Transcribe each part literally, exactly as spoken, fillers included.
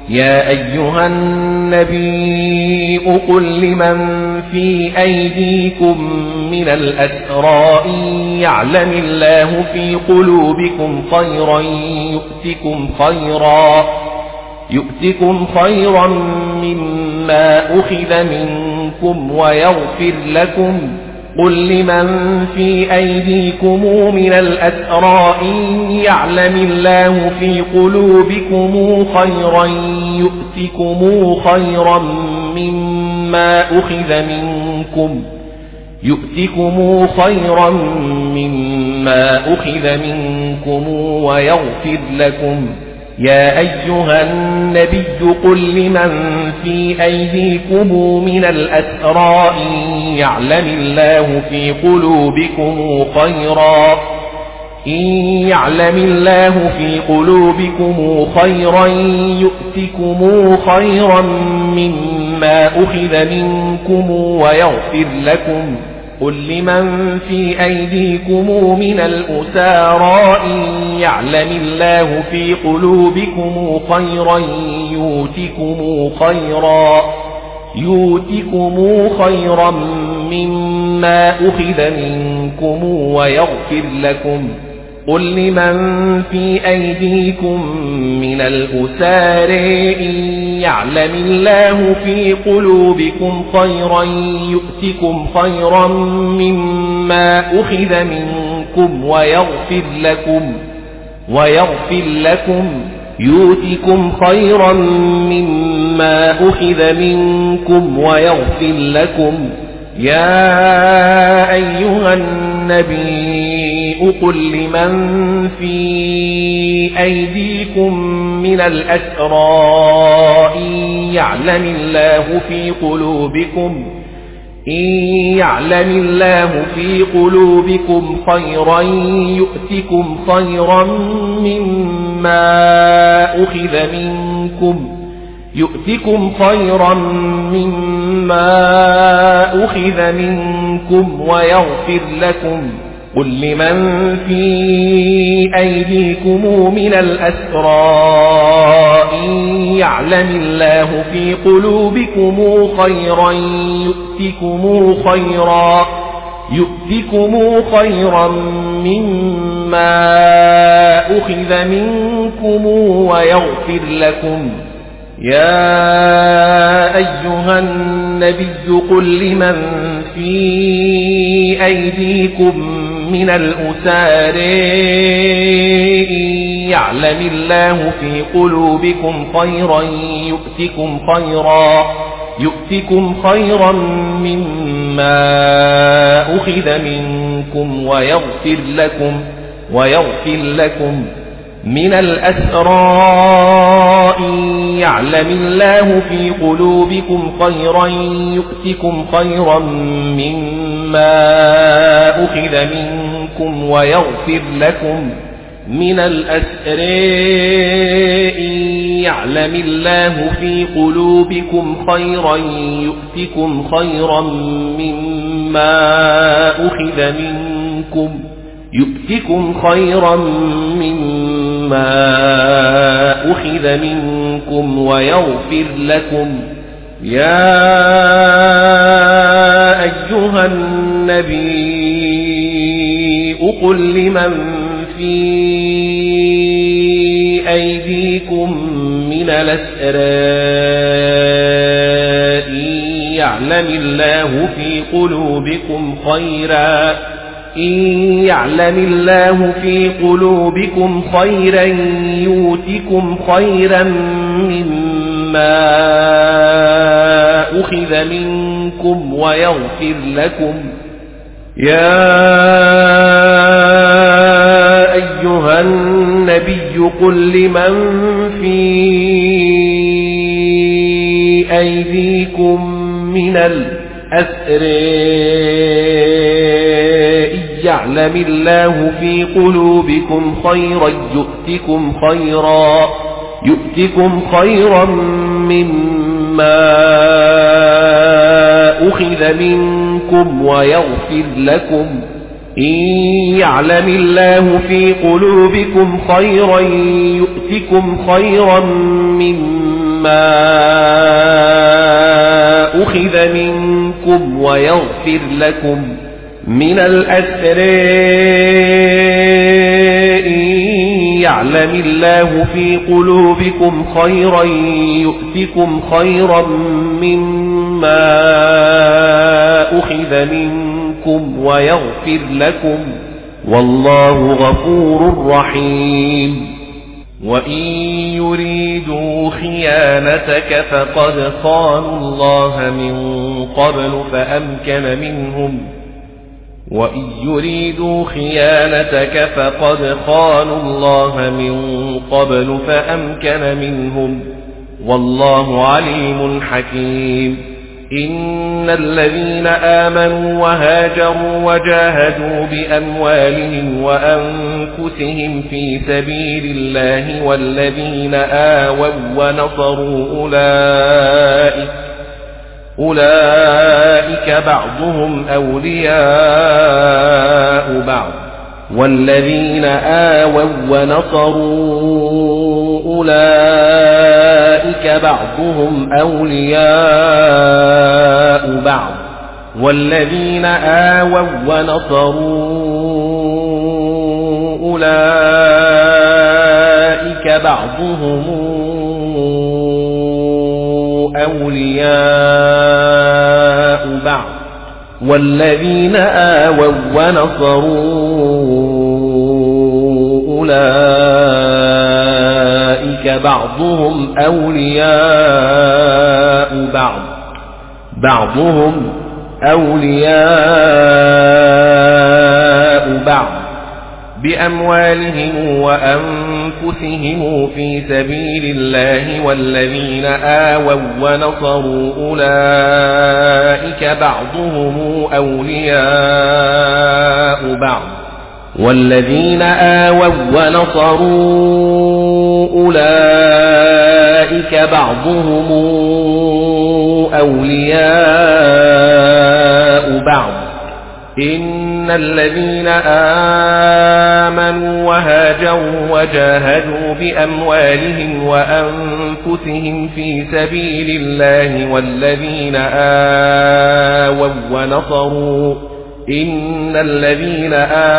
يا أيها النبي قل لمن في أيديكم من الأسرى يعلم الله في قلوبكم خيرا يؤتكم خيرا يؤتكم خيرا مما أخذ منكم ويغفر لكم. قل لمن في أيديكم من الأسرى يعلم الله في قلوبكم خيرا يؤتكم خيرا مما أخذ منكم يؤتكم خيرا مما أخذ منكم ويغفر لكم. يا أيها النبي قل لمن في أيديكم من الأسرى يعلم الله في قلوبكم خيرا إن يعلم الله في قلوبكم خيرا يؤتكم خيرا مما أخذ منكم ويغفر لكم. قل لمن في أيديكم من الأسارى يعلم الله في قلوبكم خيرا يؤتكم خيرا يؤتكم خيرا مما أخذ منكم ويغفر لكم. قل لمن في أيديكم من الأسارى يعلم الله في قلوبكم خيرا يؤتكم خيرا مما أخذ منكم ويغفر لكم ويغفر لكم يؤتكم خيرا مما أخذ منكم ويغفر لكم. يا أيها النبي قل لمن في أيديكم من الأسرى يعلم الله في قلوبكم إن يعلم الله في قلوبكم خيرا يؤتكم خيرا مما أخذ منكم يؤتكم خيرا مما أخذ منكم ويغفر لكم. قل لمن في أيديكم من الأسرى يعلم الله في قلوبكم خيرا يؤتكم خيرا يؤتكم خيرا مما أخذ منكم ويغفر لكم. يا أيها النبي قل لمن في أيديكم من الأسارى يعلم الله في قلوبكم خيرا يؤتكم خيرا يؤتكم خيرا مما أخذ منكم ويغفر لكم ويغفر لكم. من الأسرى يعلم الله في قلوبكم خيرا يؤتكم خيرا مما أخذ منكم ويغفر لكم. من الأسرى يعلم الله في قلوبكم خيرا يؤتكم خيرا مما أخذ منكم يؤتكم خيرا مما أخذ منكم ويغفر لكم. يا أيها النبي قل لمن في أيديكم من الأسرى يعلم الله في قلوبكم خيرا إن يعلم الله في قلوبكم خيرا يؤتكم خيرا مما أخذ منكم ويغفر لكم. يا أيها النبي قل لمن في أيديكم من الأسرى يعلم الله في قلوبكم خيرا يؤتكم خيرا يؤتكم خيرا مما أخذ منكم ويغفر لكم. إن يعلم الله في قلوبكم خيرا يؤتكم خيرا مما مما أخذ منكم ويغفر لكم من الأسرى يعلم الله في قلوبكم خيرا يؤتكم خيرا مما أخذ منكم ويغفر لكم والله غفور رحيم. وإن يريدوا خيانتك فقد خانوا الله من قبل فأمكن منهم وإن يريدوا خيانتك فقد خانوا الله من قبل فأمكن منهم والله عليم حكيم. إن الذين آمنوا وهاجروا وجاهدوا بأموالهم وأنفسهم في سبيل الله والذين آووا ونصروا أولئك أولئك بعضهم أولياء بعض والذين آووا ونصروا أولئك بعضهم أولياء بعض والذين آووا ونصروا أولئك بعضهم أولياء بعض والذين آووا ونصروا أولئك بعضهم أولياء بعض بعضهم أولياء بعض بأموالهم وأنفسهم في سبيل الله والذين آووا ونصروا أولئك بعضهم أولياء بعض والذين آووا ونصروا أولئك بعضهم أولياء بعض. إن الذين آمنوا وهاجروا وجاهدوا بأموالهم وأنفسهم في سبيل الله والذين آووا ونصروا إن الذين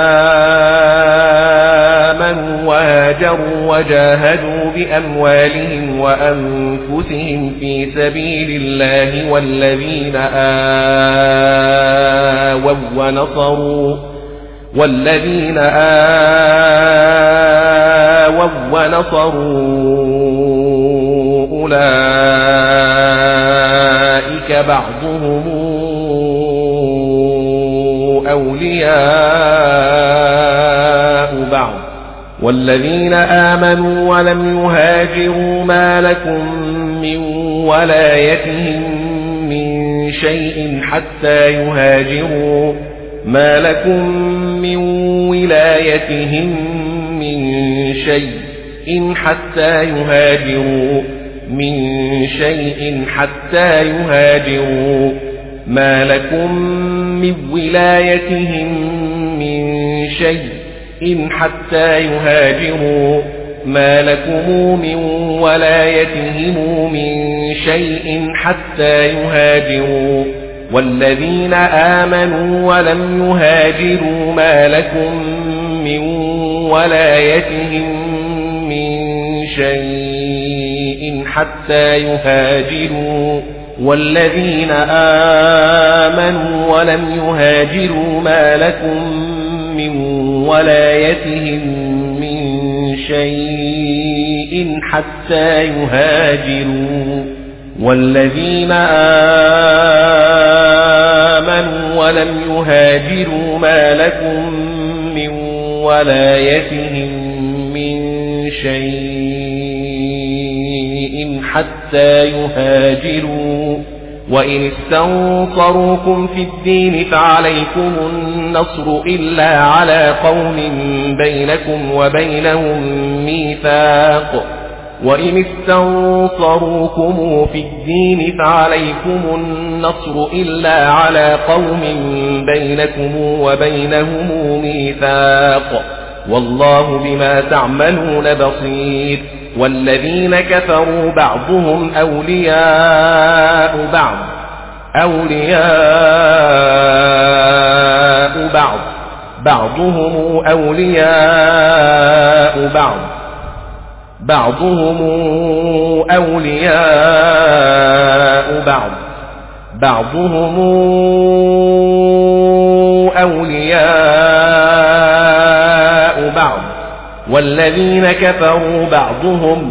آمنوا وهاجروا وجاهدوا بأموالهم وأنفسهم في سبيل الله والذين آووا ونصروا والذين آووا ونصروا أولئك بعضهم أولياء بعض والذين آمنوا ولم يهاجروا ما لكم من ولايتهم من شيء حتى يهاجروا ما لكم من ولايتهم من شيء حتى يهاجروا من شيء حتى يهاجروا ما لكم من ولايتهم من شيء حتى يهاجروا ما لكم من ولايتهم من شيء حتى يهاجروا والذين آمنوا ولم يهاجروا ما لكم من ولايتهم من شيء حتى يهاجروا والذين آمنوا ولم يهاجروا ما لكم من ولايتهم من شيء حتى يهاجروا والذين آمنوا ولم يهاجروا ما لكم من ولايتهم من شيء حتى يهاجروا وإن استنصروكم في الدين فعليكم النصر إلا على قوم بينكم وبينهم ميثاق وإن استنصروكم في الدين فعليكم النصر إلا على قوم بينكم وبينهم ميثاق والله بما تعملون بصير والذين كفروا بعضهم أولياء بعض أولياء بعض بعضهم أولياء بعض بعضهم أولياء بعض بعضهم أولياء بعض والذين كفروا بعضهم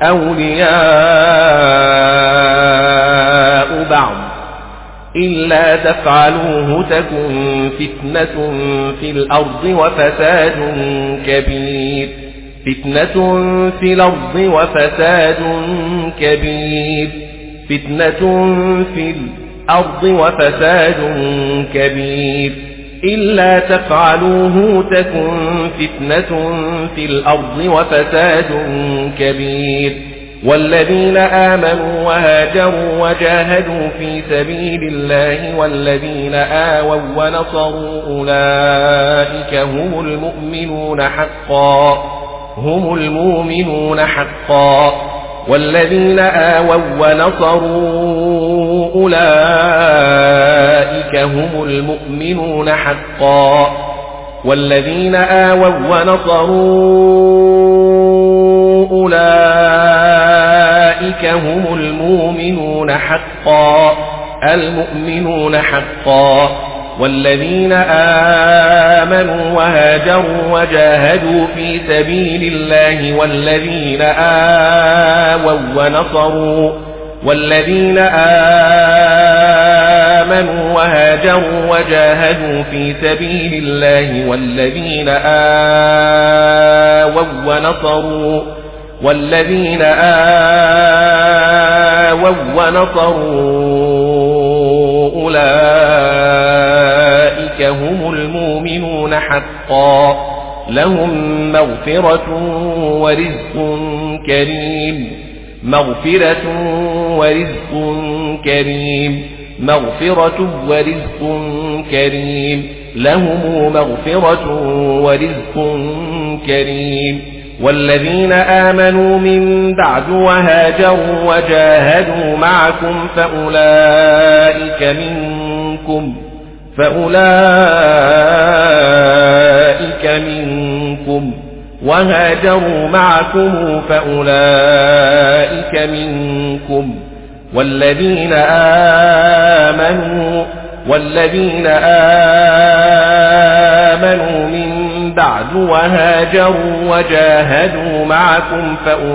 أولياء بعض إلا تفعلوه تكن فتنة في الأرض وفساد كبير فتنة في الأرض وفساد كبير فتنة في الأرض وفساد كبير إلا تفعلوه تكن فتنة في الأرض وفساد كبير والذين آمنوا وهاجروا وجاهدوا في سبيل الله والذين آووا ونصروا أولئك هم المؤمنون حقا هم المؤمنون حقا والذين آووا ونصروا أولئك هم المؤمنون حقا والذين آووا ونصروا أولئك هم المؤمنون حقا المؤمنون حقا والذين آمنوا وهاجروا وجاهدوا في سبيل الله والذين آووا ونصروا والذين آمنوا وهاجروا وجاهدوا في سبيل الله والذين آووا ونصروا والذين آووا ونصروا أولئك هم المؤمنون حقا لهم مغفرة ورزق كريم مغفرة ورزق كريم مغفرة ورزق كريم لهم مغفرة ورزق كريم والذين آمنوا من بعد وهاجروا وجاهدوا معكم فأولئك منكم فأولئك منكم وهاجروا معكم فأولئك منكم والذين آمنوا والذين آمنوا من بعد وهاجروا وجاهدوا معكم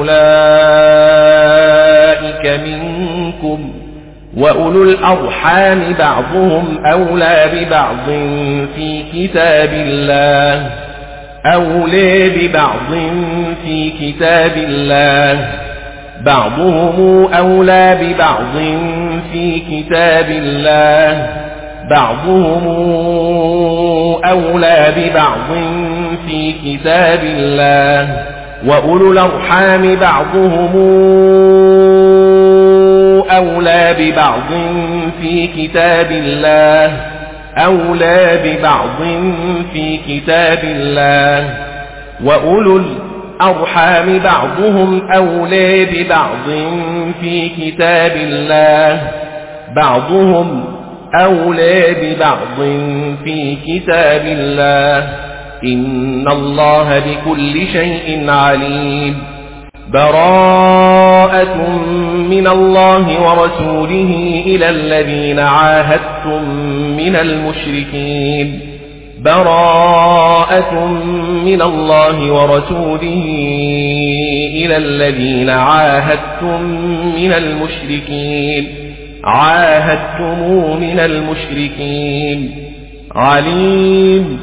فأولئك منكم وأولو الأرحام بعضهم أولى ببعض في كتاب الله أولى ببعض في كتاب الله بعضهم أولى ببعض في كتاب الله بعضهم أولى ببعض في كتاب الله وأولو الأرحام بعضهم أولى ببعض في كتاب الله أولى ببعض في كتاب الله وأولو الأرحام بعضهم أولى ببعض في كتاب الله بعضهم أولى ببعض في كتاب الله إن الله بكل شيء عليم براءة من الله ورسوله إلى الذين عاهدتم من المشركين براءة من الله ورسوله إلى الذين عاهدتم من المشركين عاهدتم من المشركين عليم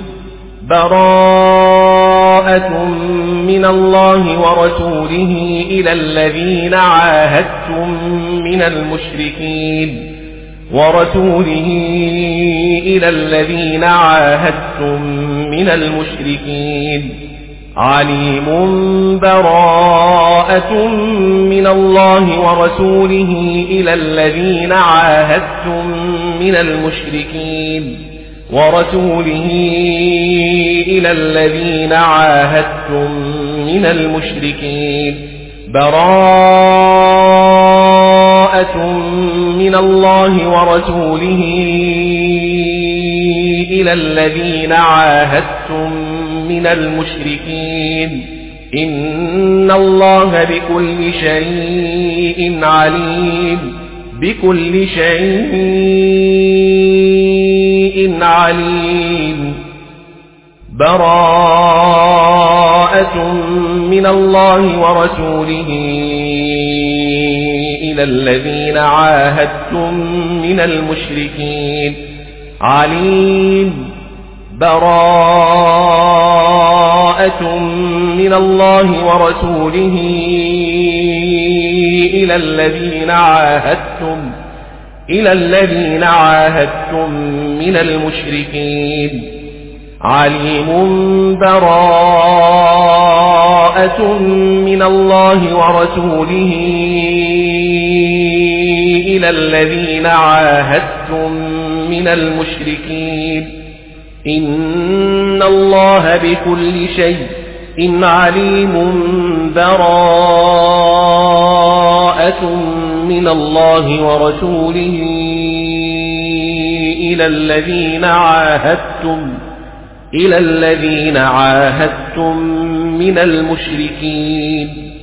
براءة من الله ورسوله إلى الذين عاهدتم من المشركين ورسوله إلى الذين عاهدتم من المشركين عليم براءة من الله ورسوله إلى الذين عاهدتم من المشركين ورسوله إلى الذين عاهدتم من المشركين براءة من الله ورسوله إلى الذين عاهدتم من المشركين إن الله بكل شيء عليم بكل شيء عليم براءة من الله ورسوله إلى الذين عاهدتم من المشركين عليم براءة من الله ورسوله إلى الذين عاهدتم إلى الذين عاهدتم من المشركين عليم براءة من الله ورسوله إلى الذين عاهدتم من المشركين إن الله بكل شيء عليم براءة من الله ورسوله إلى الذين عاهدتم إلى الذين عاهدتم من المشركين